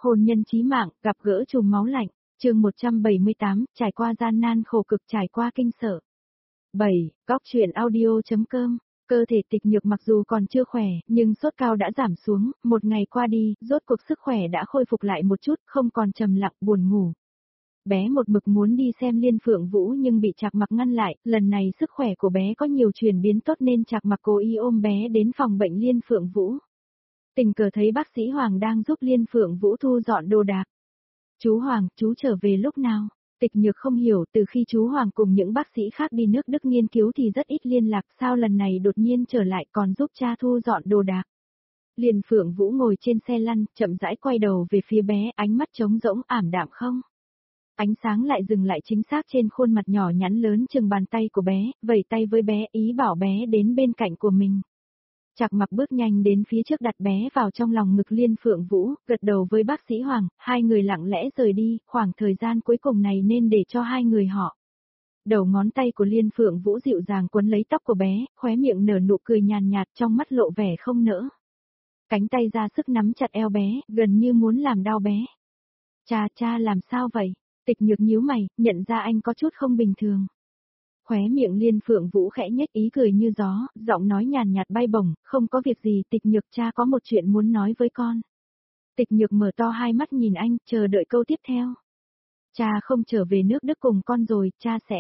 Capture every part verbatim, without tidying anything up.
Hôn nhân chí mạng, gặp gỡ trùng máu lạnh, chương một trăm bảy mươi tám, trải qua gian nan khổ cực, trải qua kinh sợ. bảy. Góc truyện audio.com. Cơ thể Tịch Nhược mặc dù còn chưa khỏe, nhưng sốt cao đã giảm xuống, một ngày qua đi, rốt cuộc sức khỏe đã khôi phục lại một chút, không còn trầm lặng buồn ngủ. Bé một mực muốn đi xem Liên Phượng Vũ nhưng bị Trạc Mặc ngăn lại, lần này sức khỏe của bé có nhiều chuyển biến tốt nên Trạc Mặc cố ý ôm bé đến phòng bệnh Liên Phượng Vũ. Tình cờ thấy bác sĩ Hoàng đang giúp Liên Phượng Vũ thu dọn đồ đạc. Chú Hoàng, chú trở về lúc nào? Tịch Nhược không hiểu, từ khi chú Hoàng cùng những bác sĩ khác đi nước Đức nghiên cứu thì rất ít liên lạc, sao lần này đột nhiên trở lại còn giúp cha thu dọn đồ đạc. Liên Phượng Vũ ngồi trên xe lăn, chậm rãi quay đầu về phía bé, ánh mắt trống rỗng ảm đạm không. Ánh sáng lại dừng lại chính xác trên khuôn mặt nhỏ nhắn lớn chừng bàn tay của bé, vẩy tay với bé, ý bảo bé đến bên cạnh của mình. Trạc Mặc bước nhanh đến phía trước đặt bé vào trong lòng ngực Liên Phượng Vũ, gật đầu với bác sĩ Hoàng, hai người lặng lẽ rời đi, khoảng thời gian cuối cùng này nên để cho hai người họ. Đầu ngón tay của Liên Phượng Vũ dịu dàng quấn lấy tóc của bé, khóe miệng nở nụ cười nhàn nhạt, trong mắt lộ vẻ không nỡ. Cánh tay ra sức nắm chặt eo bé, gần như muốn làm đau bé. Cha, cha làm sao vậy? Tịch Nhược nhíu mày, nhận ra anh có chút không bình thường. Khóe miệng Liên Phượng Vũ khẽ nhếch ý cười như gió, giọng nói nhàn nhạt bay bổng, không có việc gì, Tịch Nhược, cha có một chuyện muốn nói với con. Tịch Nhược mở to hai mắt nhìn anh, chờ đợi câu tiếp theo. Cha không trở về nước Đức cùng con rồi, cha sẽ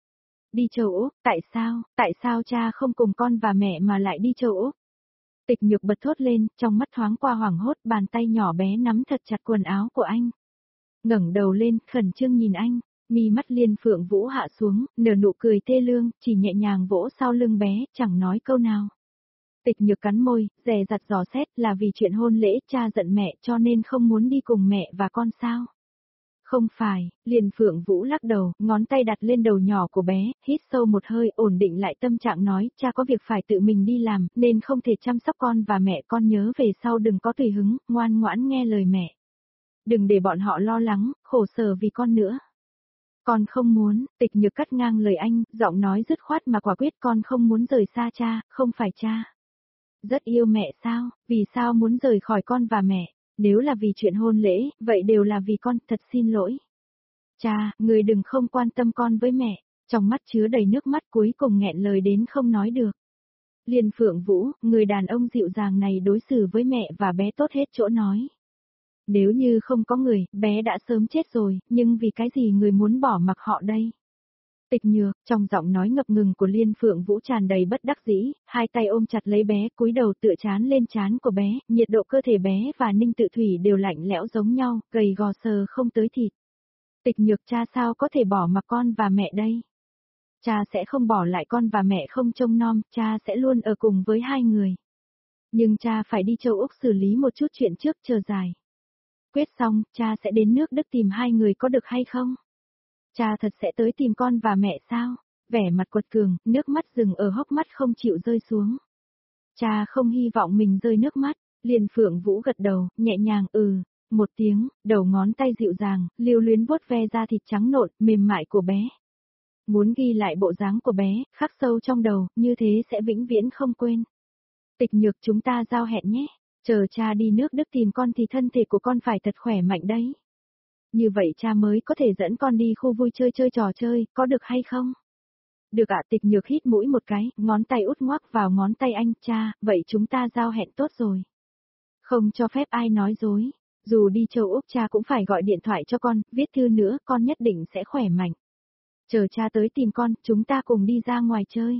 đi châu Úc, tại sao, tại sao cha không cùng con và mẹ mà lại đi châu Úc? Tịch Nhược bật thốt lên, trong mắt thoáng qua hoảng hốt, bàn tay nhỏ bé nắm thật chặt quần áo của anh. Ngẩng đầu lên, khẩn trương nhìn anh. Mi mắt Liên Phượng Vũ hạ xuống, nở nụ cười thê lương, chỉ nhẹ nhàng vỗ sau lưng bé, chẳng nói câu nào. Tịch Nhược cắn môi, dè dặt dò xét, là vì chuyện hôn lễ, cha giận mẹ cho nên không muốn đi cùng mẹ và con sao? Không phải, Liên Phượng Vũ lắc đầu, ngón tay đặt lên đầu nhỏ của bé, hít sâu một hơi, ổn định lại tâm trạng nói, cha có việc phải tự mình đi làm, nên không thể chăm sóc con và mẹ, con nhớ về sau đừng có tùy hứng, ngoan ngoãn nghe lời mẹ. Đừng để bọn họ lo lắng, khổ sở vì con nữa. Con không muốn, Tịch Nhược cắt ngang lời anh, giọng nói dứt khoát mà quả quyết, con không muốn rời xa cha, không phải cha. Rất yêu mẹ sao, vì sao muốn rời khỏi con và mẹ, nếu là vì chuyện hôn lễ, vậy đều là vì con, thật xin lỗi. Cha, người đừng không quan tâm con với mẹ, trong mắt chứa đầy nước mắt cuối cùng nghẹn lời đến không nói được. Liên Phượng Vũ, người đàn ông dịu dàng này đối xử với mẹ và bé tốt hết chỗ nói. Nếu như không có người, bé đã sớm chết rồi, nhưng vì cái gì người muốn bỏ mặc họ đây? Tịch Nhược, trong giọng nói ngập ngừng của Liên Phượng Vũ tràn đầy bất đắc dĩ, hai tay ôm chặt lấy bé, cúi đầu tựa trán lên trán của bé, nhiệt độ cơ thể bé và Ninh Tự Thủy đều lạnh lẽo giống nhau, gầy gò sờ không tới thịt. Tịch Nhược, cha sao có thể bỏ mặc con và mẹ đây? Cha sẽ không bỏ lại con và mẹ không trông nom, cha sẽ luôn ở cùng với hai người. Nhưng cha phải đi châu Úc xử lý một chút chuyện trước chờ dài. Quyết xong, cha sẽ đến nước Đức tìm hai người có được hay không? Cha thật sẽ tới tìm con và mẹ sao? Vẻ mặt quật cường, nước mắt dừng ở hốc mắt không chịu rơi xuống. Cha không hy vọng mình rơi nước mắt, Liên Phượng Vũ gật đầu, nhẹ nhàng ừ, một tiếng, đầu ngón tay dịu dàng, lưu luyến vuốt ve da thịt trắng nộn, mềm mại của bé. Muốn ghi lại bộ dáng của bé, khắc sâu trong đầu, như thế sẽ vĩnh viễn không quên. Tịch Nhược, chúng ta giao hẹn nhé. Chờ cha đi nước Đức tìm con thì thân thể của con phải thật khỏe mạnh đấy. Như vậy cha mới có thể dẫn con đi khu vui chơi chơi trò chơi, có được hay không? Được ạ. Tịch Nhược hít mũi một cái, ngón tay út ngoắc vào ngón tay anh, cha, vậy chúng ta giao hẹn tốt rồi. Không cho phép ai nói dối, dù đi châu Úc cha cũng phải gọi điện thoại cho con, viết thư nữa, con nhất định sẽ khỏe mạnh. Chờ cha tới tìm con, chúng ta cùng đi ra ngoài chơi.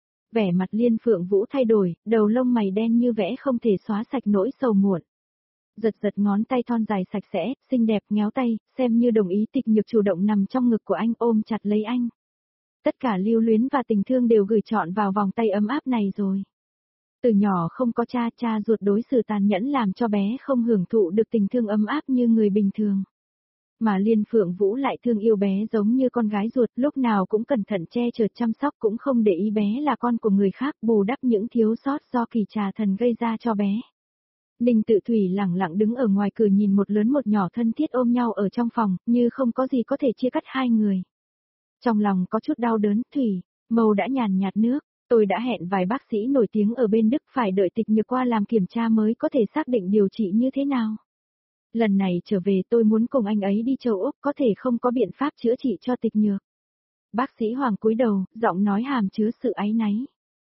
Vẻ mặt Liên Phượng Vũ thay đổi, đầu lông mày đen như vẽ không thể xóa sạch nỗi sầu muộn. Giật giật ngón tay thon dài sạch sẽ, xinh đẹp nhéo tay, xem như đồng ý. Tịch Nhược chủ động nằm trong ngực của anh ôm chặt lấy anh. Tất cả lưu luyến và tình thương đều gửi trọn vào vòng tay ấm áp này rồi. Từ nhỏ không có cha, cha ruột đối xử tàn nhẫn làm cho bé không hưởng thụ được tình thương ấm áp như người bình thường. Mà Liên Phượng Vũ lại thương yêu bé giống như con gái ruột, lúc nào cũng cẩn thận che chở chăm sóc, cũng không để ý bé là con của người khác, bù đắp những thiếu sót do Kỳ Trà Thần gây ra cho bé. Ninh Tự Thủy lẳng lặng đứng ở ngoài cửa nhìn một lớn một nhỏ thân thiết ôm nhau ở trong phòng, như không có gì có thể chia cắt hai người. Trong lòng có chút đau đớn, Thủy, màu đã nhàn nhạt nước, tôi đã hẹn vài bác sĩ nổi tiếng ở bên Đức, phải đợi Tịch Nhược qua làm kiểm tra mới có thể xác định điều trị như thế nào. Lần này trở về tôi muốn cùng anh ấy đi châu Úc, có thể không có biện pháp chữa trị cho Tịch Nhược. Bác sĩ Hoàng cúi đầu, giọng nói hàm chứa sự áy náy.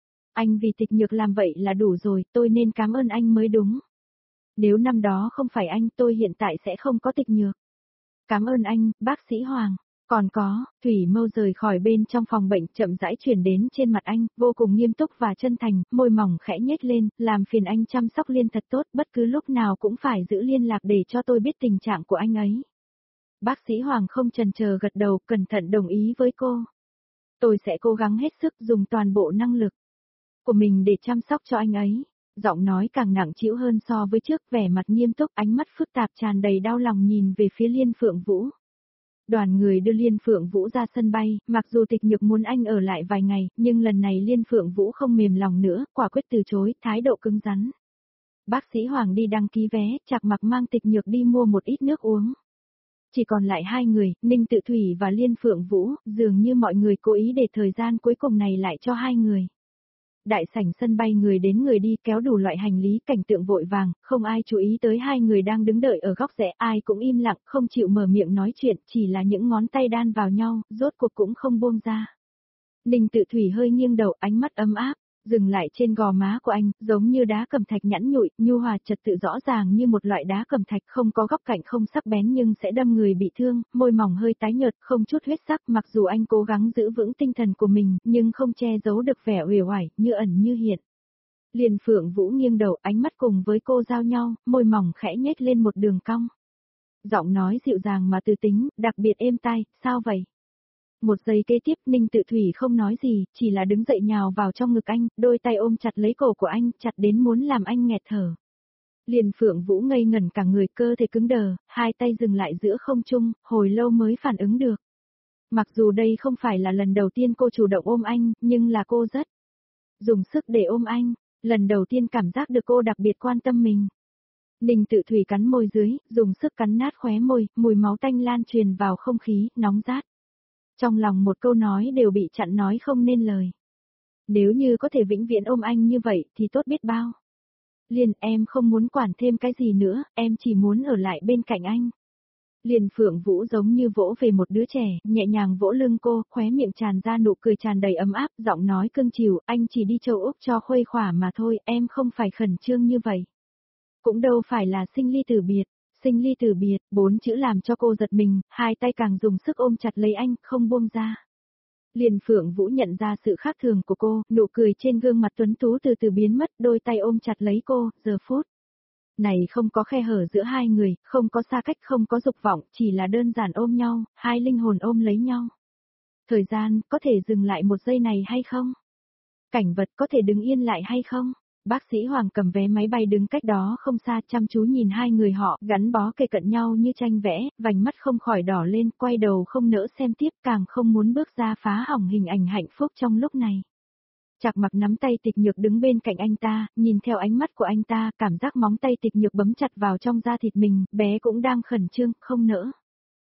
Anh vì Tịch Nhược làm vậy là đủ rồi, tôi nên cảm ơn anh mới đúng. Nếu năm đó không phải anh, tôi hiện tại sẽ không có Tịch Nhược. Cảm ơn anh, bác sĩ Hoàng. Còn có, thủy mâu rời khỏi bên trong phòng bệnh chậm rãi chuyển đến trên mặt anh, vô cùng nghiêm túc và chân thành, môi mỏng khẽ nhếch lên, làm phiền anh chăm sóc Liên thật tốt, bất cứ lúc nào cũng phải giữ liên lạc để cho tôi biết tình trạng của anh ấy. Bác sĩ Hoàng không chần chờ gật đầu, cẩn thận đồng ý với cô. Tôi sẽ cố gắng hết sức dùng toàn bộ năng lực của mình để chăm sóc cho anh ấy. Giọng nói càng nặng trĩu hơn so với trước, vẻ mặt nghiêm túc, ánh mắt phức tạp tràn đầy đau lòng nhìn về phía Liên Phượng Vũ. Đoàn người đưa Liên Phượng Vũ ra sân bay, mặc dù Tịch Nhược muốn anh ở lại vài ngày, nhưng lần này Liên Phượng Vũ không mềm lòng nữa, quả quyết từ chối, thái độ cứng rắn. Bác sĩ Hoàng đi đăng ký vé, Trạc Mặc mang Tịch Nhược đi mua một ít nước uống. Chỉ còn lại hai người, Ninh Tự Thủy và Liên Phượng Vũ, dường như mọi người cố ý để thời gian cuối cùng này lại cho hai người. Đại sảnh sân bay người đến người đi kéo đủ loại hành lý, cảnh tượng vội vàng, không ai chú ý tới hai người đang đứng đợi ở góc rẽ, ai cũng im lặng, không chịu mở miệng nói chuyện, chỉ là những ngón tay đan vào nhau, rốt cuộc cũng không buông ra. Ninh Tự Thủy hơi nghiêng đầu, ánh mắt ấm áp, dừng lại trên gò má của anh, giống như đá cẩm thạch nhẵn nhụi, nhu hòa trật tự rõ ràng như một loại đá cẩm thạch không có góc cạnh không sắc bén nhưng sẽ đâm người bị thương, môi mỏng hơi tái nhợt, không chút huyết sắc, mặc dù anh cố gắng giữ vững tinh thần của mình, nhưng không che giấu được vẻ uể oải, như ẩn như hiện. Liên Phượng Vũ nghiêng đầu, ánh mắt cùng với cô giao nhau, môi mỏng khẽ nhếch lên một đường cong. Giọng nói dịu dàng mà từ tính, đặc biệt êm tai, sao vậy? Một giây kế tiếp Ninh Tự Thủy không nói gì, chỉ là đứng dậy nhào vào trong ngực anh, đôi tay ôm chặt lấy cổ của anh, chặt đến muốn làm anh nghẹt thở. Liên Phượng Vũ ngây ngẩn cả người, cơ thể cứng đờ, hai tay dừng lại giữa không trung, hồi lâu mới phản ứng được. Mặc dù đây không phải là lần đầu tiên cô chủ động ôm anh, nhưng là cô rất dùng sức để ôm anh, lần đầu tiên cảm giác được cô đặc biệt quan tâm mình. Ninh Tự Thủy cắn môi dưới, dùng sức cắn nát khóe môi, mùi máu tanh lan truyền vào không khí, nóng rát. Trong lòng một câu nói đều bị chặn nói không nên lời. Nếu như có thể vĩnh viễn ôm anh như vậy thì tốt biết bao. Liên, em không muốn quản thêm cái gì nữa, em chỉ muốn ở lại bên cạnh anh. Liên Phượng Vũ giống như vỗ về một đứa trẻ, nhẹ nhàng vỗ lưng cô, khóe miệng tràn ra nụ cười tràn đầy ấm áp, giọng nói cưng chiều, anh chỉ đi châu Úc cho khuây khỏa mà thôi, em không phải khẩn trương như vậy. Cũng đâu phải là sinh ly tử biệt. Sinh ly tử biệt, bốn chữ làm cho cô giật mình, hai tay càng dùng sức ôm chặt lấy anh, không buông ra. Liên Phượng Vũ nhận ra sự khác thường của cô, nụ cười trên gương mặt tuấn tú từ từ biến mất, đôi tay ôm chặt lấy cô, giờ phút này không có khe hở giữa hai người, không có xa cách, không có dục vọng, chỉ là đơn giản ôm nhau, hai linh hồn ôm lấy nhau. Thời gian, có thể dừng lại một giây này hay không? Cảnh vật có thể đứng yên lại hay không? Bác sĩ Hoàng cầm vé máy bay đứng cách đó không xa chăm chú nhìn hai người họ gắn bó kề cận nhau như tranh vẽ, vành mắt không khỏi đỏ lên, quay đầu không nỡ xem tiếp, càng không muốn bước ra phá hỏng hình ảnh hạnh phúc trong lúc này. Trạc Mặc nắm tay Tịch Nhược đứng bên cạnh anh ta, nhìn theo ánh mắt của anh ta, cảm giác móng tay Tịch Nhược bấm chặt vào trong da thịt mình, bé cũng đang khẩn trương, không nỡ.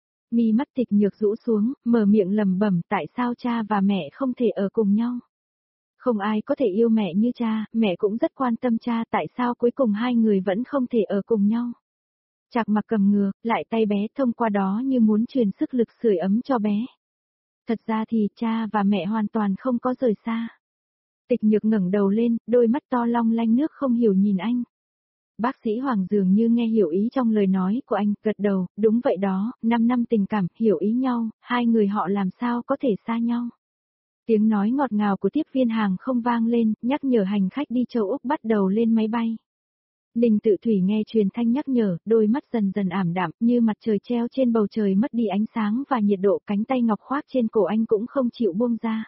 Mi mắt Tịch Nhược rũ xuống, mở miệng lẩm bẩm, tại sao cha và mẹ không thể ở cùng nhau? Không ai có thể yêu mẹ như cha, mẹ cũng rất quan tâm cha, tại sao cuối cùng hai người vẫn không thể ở cùng nhau? Trạc Mặc cầm ngược, lại tay bé thông qua đó như muốn truyền sức lực sưởi ấm cho bé. Thật ra thì cha và mẹ hoàn toàn không có rời xa. Tịch Nhược ngẩng đầu lên, đôi mắt to long lanh nước không hiểu nhìn anh. Bác sĩ Hoàng dường như nghe hiểu ý trong lời nói của anh, gật đầu, đúng vậy đó, năm năm tình cảm, hiểu ý nhau, hai người họ làm sao có thể xa nhau. Tiếng nói ngọt ngào của tiếp viên hàng không vang lên, nhắc nhở hành khách đi châu Úc bắt đầu lên máy bay. Ninh Tự Thủy nghe truyền thanh nhắc nhở, đôi mắt dần dần ảm đạm, như mặt trời treo trên bầu trời mất đi ánh sáng và nhiệt độ, cánh tay ngọc khoác trên cổ anh cũng không chịu buông ra.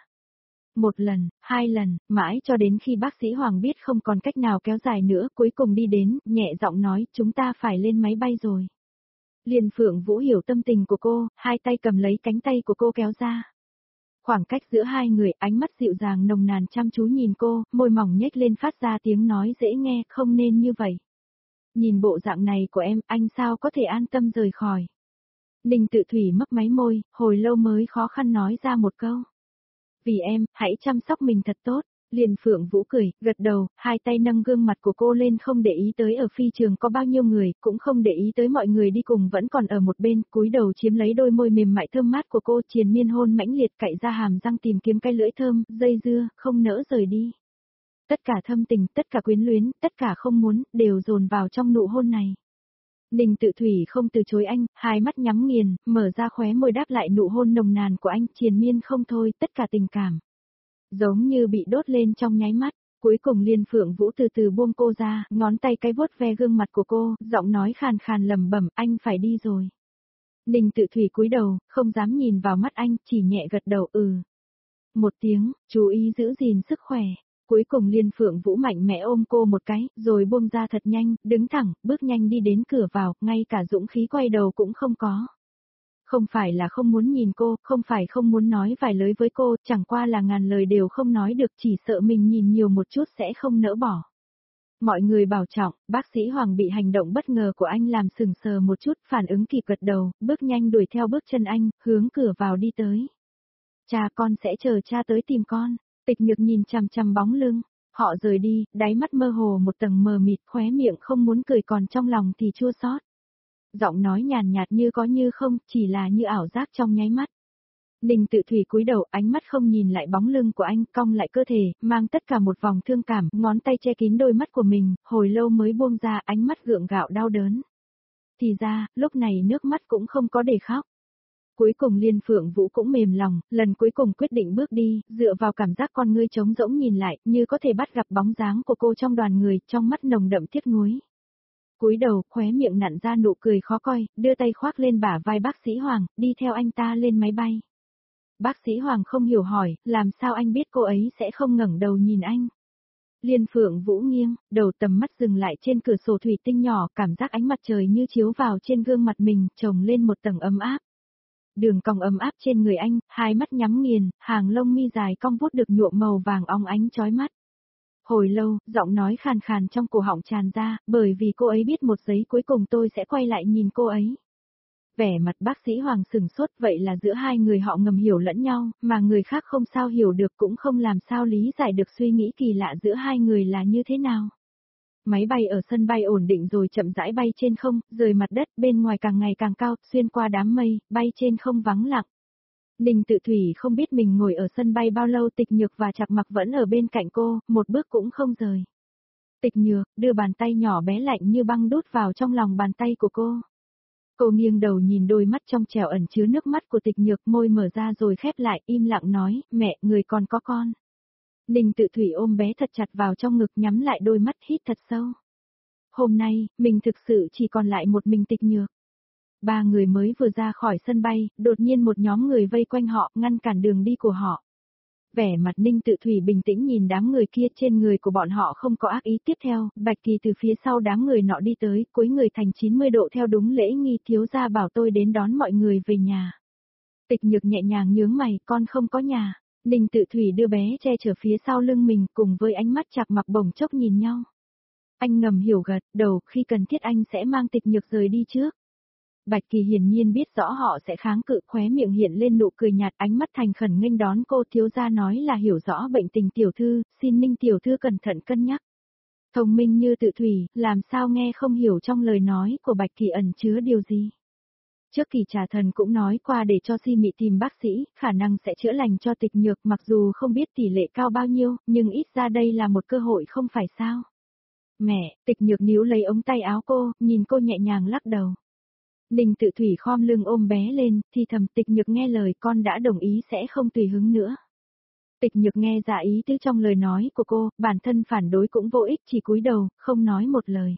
Một lần, hai lần, mãi cho đến khi bác sĩ Hoàng biết không còn cách nào kéo dài nữa, cuối cùng đi đến, nhẹ giọng nói, chúng ta phải lên máy bay rồi. Liên Phượng Vũ hiểu tâm tình của cô, hai tay cầm lấy cánh tay của cô kéo ra. Khoảng cách giữa hai người, ánh mắt dịu dàng nồng nàn chăm chú nhìn cô, môi mỏng nhếch lên phát ra tiếng nói dễ nghe, không nên như vậy. Nhìn bộ dạng này của em, anh sao có thể an tâm rời khỏi. Ninh Tự Thủy mấp máy môi, hồi lâu mới khó khăn nói ra một câu. Vì em, hãy chăm sóc mình thật tốt, Liên Phượng Vũ cười, gật đầu, hai tay nâng gương mặt của cô lên không để ý tới ở phi trường có bao nhiêu người, cũng không để ý tới mọi người đi cùng vẫn còn ở một bên, cúi đầu chiếm lấy đôi môi mềm mại thơm mát của cô, triền miên hôn mãnh liệt cạy ra hàm răng tìm kiếm cái lưỡi thơm, dây dưa, không nỡ rời đi. Tất cả thâm tình, tất cả quyến luyến, tất cả không muốn, đều dồn vào trong nụ hôn này. Ninh Tự Thủy không từ chối anh, hai mắt nhắm nghiền, mở ra khóe môi đáp lại nụ hôn nồng nàn của anh, triền miên không thôi, tất cả tình cảm. Giống như bị đốt lên trong nháy mắt, cuối cùng Liên Phượng Vũ từ từ buông cô ra, ngón tay cái vuốt ve gương mặt của cô, giọng nói khàn khàn lẩm bẩm, anh phải đi rồi. Ninh Tự Thủy cúi đầu, không dám nhìn vào mắt anh, chỉ nhẹ gật đầu ừ. Một tiếng, chú ý giữ gìn sức khỏe. Cuối cùng Liên Phượng Vũ mạnh mẽ ôm cô một cái, rồi buông ra thật nhanh, đứng thẳng, bước nhanh đi đến cửa vào, ngay cả dũng khí quay đầu cũng không có. Không phải là không muốn nhìn cô, không phải không muốn nói vài lời với cô, chẳng qua là ngàn lời đều không nói được, chỉ sợ mình nhìn nhiều một chút sẽ không nỡ bỏ. Mọi người bảo trọng, bác sĩ Hoàng bị hành động bất ngờ của anh làm sừng sờ một chút, phản ứng kịp gật đầu, bước nhanh đuổi theo bước chân anh, hướng cửa vào đi tới. Cha con sẽ chờ cha tới tìm con. Tịch Nhược nhìn chằm chằm bóng lưng, họ rời đi, đáy mắt mơ hồ một tầng mờ mịt, khóe miệng không muốn cười còn trong lòng thì chua xót. Giọng nói nhàn nhạt như có như không, chỉ là như ảo giác trong nháy mắt. Ninh Tự Thủy cúi đầu, ánh mắt không nhìn lại bóng lưng của anh, cong lại cơ thể, mang tất cả một vòng thương cảm, ngón tay che kín đôi mắt của mình, hồi lâu mới buông ra, ánh mắt gượng gạo đau đớn. Thì ra, lúc này nước mắt cũng không có để khóc. Cuối cùng Liên Phượng Vũ cũng mềm lòng, lần cuối cùng quyết định bước đi, dựa vào cảm giác con ngươi trống rỗng nhìn lại, như có thể bắt gặp bóng dáng của cô trong đoàn người, trong mắt nồng đậm tiếc nuối. Cúi đầu, khóe miệng nặn ra nụ cười khó coi, đưa tay khoác lên bả vai bác sĩ Hoàng, đi theo anh ta lên máy bay. Bác sĩ Hoàng không hiểu hỏi, làm sao anh biết cô ấy sẽ không ngẩng đầu nhìn anh. Liên Phượng Vũ nghiêng, đầu tầm mắt dừng lại trên cửa sổ thủy tinh nhỏ, cảm giác ánh mặt trời như chiếu vào trên gương mặt mình, chồng lên một tầng ấm áp. Đường cong ấm áp trên người anh, hai mắt nhắm nghiền, hàng lông mi dài cong vút được nhuộm màu vàng óng ánh chói mắt. Hồi lâu, giọng nói khàn khàn trong cổ họng tràn ra, bởi vì cô ấy biết một giây cuối cùng tôi sẽ quay lại nhìn cô ấy. Vẻ mặt bác sĩ Hoàng sừng sốt, vậy là giữa hai người họ ngầm hiểu lẫn nhau, mà người khác không sao hiểu được cũng không làm sao lý giải được suy nghĩ kỳ lạ giữa hai người là như thế nào. Máy bay ở sân bay ổn định rồi chậm rãi bay trên không, rời mặt đất, bên ngoài càng ngày càng cao, xuyên qua đám mây, bay trên không vắng lặng. Ninh Tự Thủy không biết mình ngồi ở sân bay bao lâu, Tịch Nhược và Trạc Mặc vẫn ở bên cạnh cô, một bước cũng không rời. Tịch Nhược, đưa bàn tay nhỏ bé lạnh như băng đút vào trong lòng bàn tay của cô. Cô nghiêng đầu nhìn đôi mắt trong trẻo ẩn chứa nước mắt của Tịch Nhược, môi mở ra rồi khép lại, im lặng nói, mẹ, người còn có con. Ninh Tự Thủy ôm bé thật chặt vào trong ngực, nhắm lại đôi mắt, hít thật sâu. Hôm nay, mình thực sự chỉ còn lại một mình Tịch Nhược. Ba người mới vừa ra khỏi sân bay, đột nhiên một nhóm người vây quanh họ, ngăn cản đường đi của họ. Vẻ mặt Ninh Tự Thủy bình tĩnh nhìn đám người kia, trên người của bọn họ không có ác ý. Tiếp theo, Bạch Kỳ từ phía sau đám người nọ đi tới, cúi người thành chín mươi độ theo đúng lễ nghi, thiếu gia bảo tôi đến đón mọi người về nhà. Tịch Nhược nhẹ nhàng nhướng mày, con không có nhà. Ninh Tự Thủy đưa bé che chở phía sau lưng mình, cùng với ánh mắt Trạc Mặc bỗng chốc nhìn nhau. Anh ngầm hiểu gật đầu, khi cần thiết anh sẽ mang Tịch Nhược rời đi trước. Bạch Kỳ hiển nhiên biết rõ họ sẽ kháng cự, khóe miệng hiện lên nụ cười nhạt, ánh mắt thành khẩn nghênh đón cô. Thiếu gia nói là hiểu rõ bệnh tình tiểu thư, xin Ninh tiểu thư cẩn thận cân nhắc. Thông minh như Tự Thủy, làm sao nghe không hiểu trong lời nói của Bạch Kỳ ẩn chứa điều gì. Trước Kỳ Trà Thần cũng nói qua để cho Si Mị tìm bác sĩ, khả năng sẽ chữa lành cho Tịch Nhược, mặc dù không biết tỷ lệ cao bao nhiêu, nhưng ít ra đây là một cơ hội không phải sao. Mẹ, Tịch Nhược níu lấy ống tay áo cô, nhìn cô nhẹ nhàng lắc đầu. Ninh Tự Thủy khom lưng ôm bé lên, thì thầm, Tịch Nhược nghe lời, con đã đồng ý sẽ không tùy hứng nữa. Tịch Nhược nghe ra ý tứ trong lời nói của cô, bản thân phản đối cũng vô ích, chỉ cúi đầu, không nói một lời.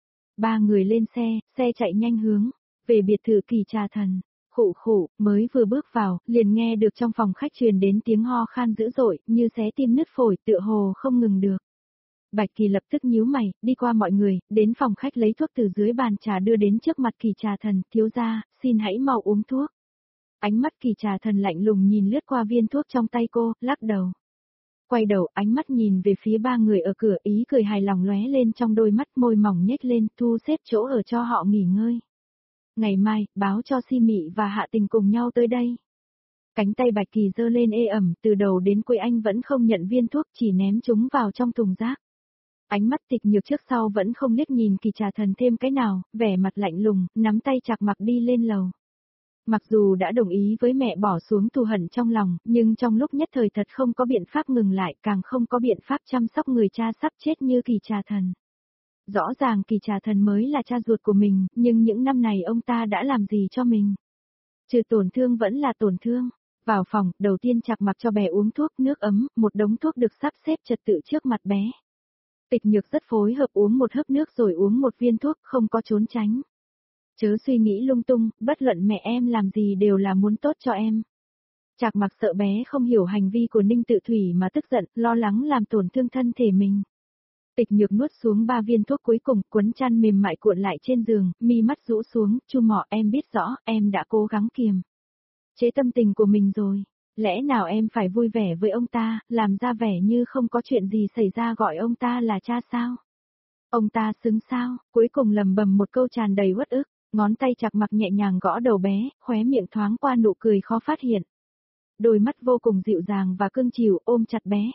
Ba người lên xe, xe chạy nhanh hướng về biệt thự Kỳ Trà Thần. Khụ khụ, mới vừa bước vào, liền nghe được trong phòng khách truyền đến tiếng ho khan dữ dội, như xé tim nứt phổi, tựa hồ không ngừng được. Bạch Kỳ lập tức nhíu mày, đi qua mọi người, đến phòng khách lấy thuốc từ dưới bàn trà đưa đến trước mặt Kỳ Trà Thần, thiếu gia, xin hãy mau uống thuốc. Ánh mắt Kỳ Trà Thần lạnh lùng nhìn lướt qua viên thuốc trong tay cô, lắc đầu. Quay đầu, ánh mắt nhìn về phía ba người ở cửa, ý cười hài lòng lóe lên trong đôi mắt, môi mỏng nhếch lên, thu xếp chỗ ở cho họ nghỉ ngơi. Ngày mai, báo cho Si Mị và Hạ Tình cùng nhau tới đây. Cánh tay Bạch Kỳ giơ lên ê ẩm, từ đầu đến cuối anh vẫn không nhận viên thuốc, chỉ ném chúng vào trong thùng rác. Ánh mắt Tịch Nhược trước sau vẫn không liếc nhìn Kỳ Trà Thần thêm cái nào, vẻ mặt lạnh lùng, nắm tay Trạc Mặc đi lên lầu. Mặc dù đã đồng ý với mẹ bỏ xuống thù hận trong lòng, nhưng trong lúc nhất thời thật không có biện pháp ngừng lại, càng không có biện pháp chăm sóc người cha sắp chết như Kỳ Trà Thần. Rõ ràng Kỳ Trà Thần mới là cha ruột của mình, nhưng những năm này ông ta đã làm gì cho mình? Trừ tổn thương vẫn là tổn thương. Vào phòng, đầu tiên Trạc Mặc cho bé uống thuốc nước ấm, một đống thuốc được sắp xếp trật tự trước mặt bé. Tịch Nhược rất phối hợp uống một hớp nước rồi uống một viên thuốc, không có trốn tránh. Chớ suy nghĩ lung tung, bất luận mẹ em làm gì đều là muốn tốt cho em. Trạc Mặc sợ bé không hiểu hành vi của Ninh Tự Thủy mà tức giận, lo lắng làm tổn thương thân thể mình. Tịch Nhược nuốt xuống ba viên thuốc cuối cùng, quấn chăn mềm mại cuộn lại trên giường, mi mắt rũ xuống, Chu Mọ, em biết rõ, em đã cố gắng kiềm chế tâm tình của mình rồi. Lẽ nào em phải vui vẻ với ông ta, làm ra vẻ như không có chuyện gì xảy ra gọi ông ta là cha sao? Ông ta xứng sao? Cuối cùng lầm bầm một câu tràn đầy uất ức, ngón tay Trạc Mặc nhẹ nhàng gõ đầu bé, khóe miệng thoáng qua nụ cười khó phát hiện. Đôi mắt vô cùng dịu dàng và cưng chiều ôm chặt bé.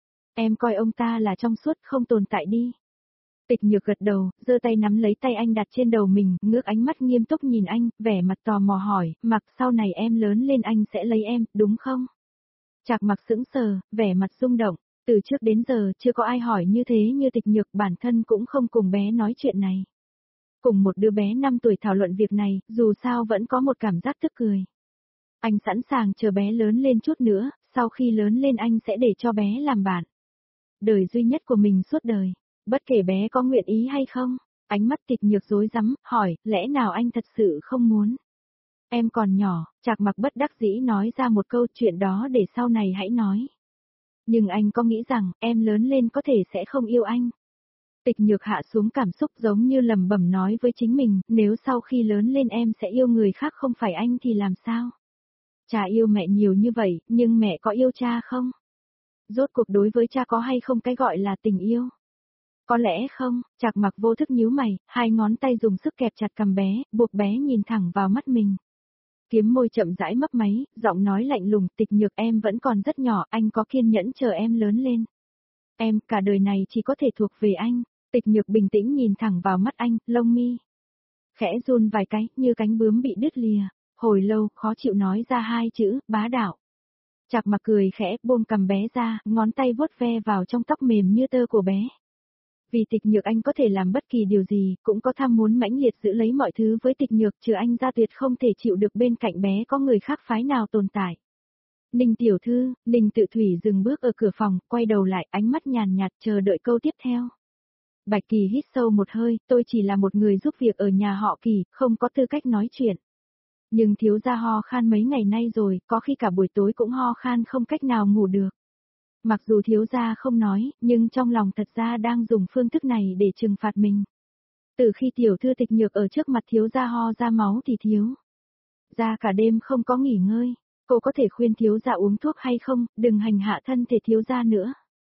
Em coi ông ta là trong suốt không tồn tại đi. Tịch Nhược gật đầu, giơ tay nắm lấy tay anh đặt trên đầu mình, ngước ánh mắt nghiêm túc nhìn anh, vẻ mặt tò mò hỏi, Mặc sau này em lớn lên anh sẽ lấy em, đúng không? Trạc Mặc sững sờ, vẻ mặt rung động, từ trước đến giờ chưa có ai hỏi như thế như Tịch Nhược, bản thân cũng không cùng bé nói chuyện này. Cùng một đứa bé năm tuổi thảo luận việc này, dù sao vẫn có một cảm giác tức cười. Anh sẵn sàng chờ bé lớn lên chút nữa, sau khi lớn lên anh sẽ để cho bé làm bạn. Đời duy nhất của mình suốt đời. Bất kể bé có nguyện ý hay không, ánh mắt Tịch Nhược rối rắm, hỏi, lẽ nào anh thật sự không muốn? Em còn nhỏ, Trạc Mặc bất đắc dĩ nói ra một câu, chuyện đó để sau này hãy nói. Nhưng anh có nghĩ rằng, em lớn lên có thể sẽ không yêu anh? Tịch Nhược hạ xuống cảm xúc giống như lẩm bẩm nói với chính mình, nếu sau khi lớn lên em sẽ yêu người khác không phải anh thì làm sao? Cha yêu mẹ nhiều như vậy, nhưng mẹ có yêu cha không? Rốt cuộc đối với cha có hay không cái gọi là tình yêu? Có lẽ không, Trạc Mặc vô thức nhíu mày, hai ngón tay dùng sức kẹp chặt cằm bé, buộc bé nhìn thẳng vào mắt mình. Kiếm môi chậm rãi mấp máy, giọng nói lạnh lùng, Tịch Nhược em vẫn còn rất nhỏ, anh có kiên nhẫn chờ em lớn lên. Em, cả đời này chỉ có thể thuộc về anh. Tịch Nhược bình tĩnh nhìn thẳng vào mắt anh, lông mi khẽ run vài cái, như cánh bướm bị đứt lìa. Hồi lâu, khó chịu nói ra hai chữ, bá đạo. Trạc Mặc cười khẽ, buông cằm bé ra, ngón tay vuốt ve vào trong tóc mềm như tơ của bé. Vì Tịch Nhược anh có thể làm bất kỳ điều gì, cũng có tham muốn mãnh liệt giữ lấy mọi thứ với Tịch Nhược, trừ anh ra tuyệt không thể chịu được bên cạnh bé có người khác phái nào tồn tại. Ninh tiểu thư, Ninh Tự Thủy dừng bước ở cửa phòng, quay đầu lại, ánh mắt nhàn nhạt chờ đợi câu tiếp theo. Bạch Kỳ hít sâu một hơi, tôi chỉ là một người giúp việc ở nhà họ Kỳ, không có tư cách nói chuyện. Nhưng thiếu gia ho khan mấy ngày nay rồi, có khi cả buổi tối cũng ho khan không cách nào ngủ được. Mặc dù thiếu gia không nói, nhưng trong lòng thật ra đang dùng phương thức này để trừng phạt mình. Từ khi tiểu thư Tịch Nhược ở trước mặt thiếu gia ho ra máu thì thiếu gia cả đêm không có nghỉ ngơi. Cô có thể khuyên thiếu gia uống thuốc hay không, đừng hành hạ thân thể thiếu gia nữa.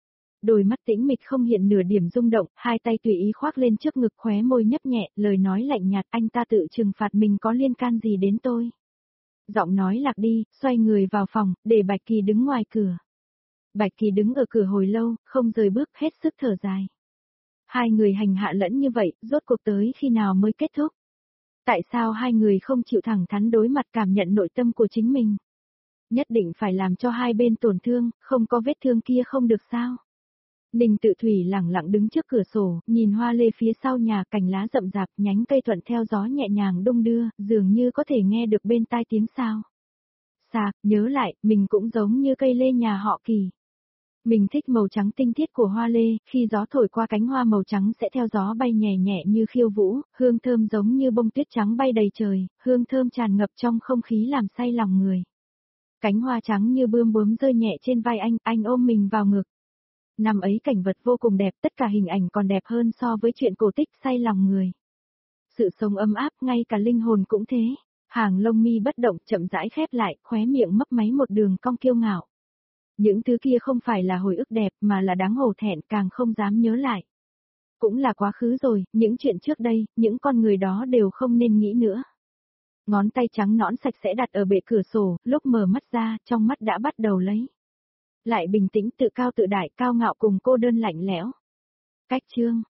Đôi mắt tĩnh mịch không hiện nửa điểm rung động, hai tay tùy ý khoác lên trước ngực, khóe môi nhấp nhẹ, lời nói lạnh nhạt, anh ta tự trừng phạt mình có liên can gì đến tôi. Giọng nói lạc đi, xoay người vào phòng, để Bạch Kỳ đứng ngoài cửa. Bạch Kỳ đứng ở cửa hồi lâu, không rời bước, hết sức thở dài. Hai người hành hạ lẫn như vậy, rốt cuộc tới khi nào mới kết thúc? Tại sao hai người không chịu thẳng thắn đối mặt cảm nhận nội tâm của chính mình? Nhất định phải làm cho hai bên tổn thương, không có vết thương kia không được sao? Ninh Tự Thủy lẳng lặng đứng trước cửa sổ, nhìn hoa lê phía sau nhà, cành lá rậm rạp, nhánh cây thuận theo gió nhẹ nhàng đung đưa, dường như có thể nghe được bên tai tiếng sao. Sạc, nhớ lại, mình cũng giống như cây lê nhà họ Kỳ. Mình thích màu trắng tinh khiết của hoa lê, khi gió thổi qua cánh hoa màu trắng sẽ theo gió bay nhẹ nhẹ như khiêu vũ, hương thơm giống như bông tuyết trắng bay đầy trời, hương thơm tràn ngập trong không khí làm say lòng người. Cánh hoa trắng như bươm bướm rơi nhẹ trên vai anh, anh ôm mình vào ngực. Năm ấy cảnh vật vô cùng đẹp, tất cả hình ảnh còn đẹp hơn so với chuyện cổ tích say lòng người. Sự sống ấm áp, ngay cả linh hồn cũng thế. Hàng lông mi bất động, chậm rãi khép lại, khóe miệng mấp máy một đường cong kiêu ngạo. Những thứ kia không phải là hồi ức đẹp mà là đáng hổ thẹn, càng không dám nhớ lại. Cũng là quá khứ rồi, những chuyện trước đây, những con người đó đều không nên nghĩ nữa. Ngón tay trắng nõn sạch sẽ đặt ở bệ cửa sổ, lúc mở mắt ra, trong mắt đã bắt đầu lấy. Lại bình tĩnh tự cao tự đại, cao ngạo cùng cô đơn lạnh lẽo. Cách chương.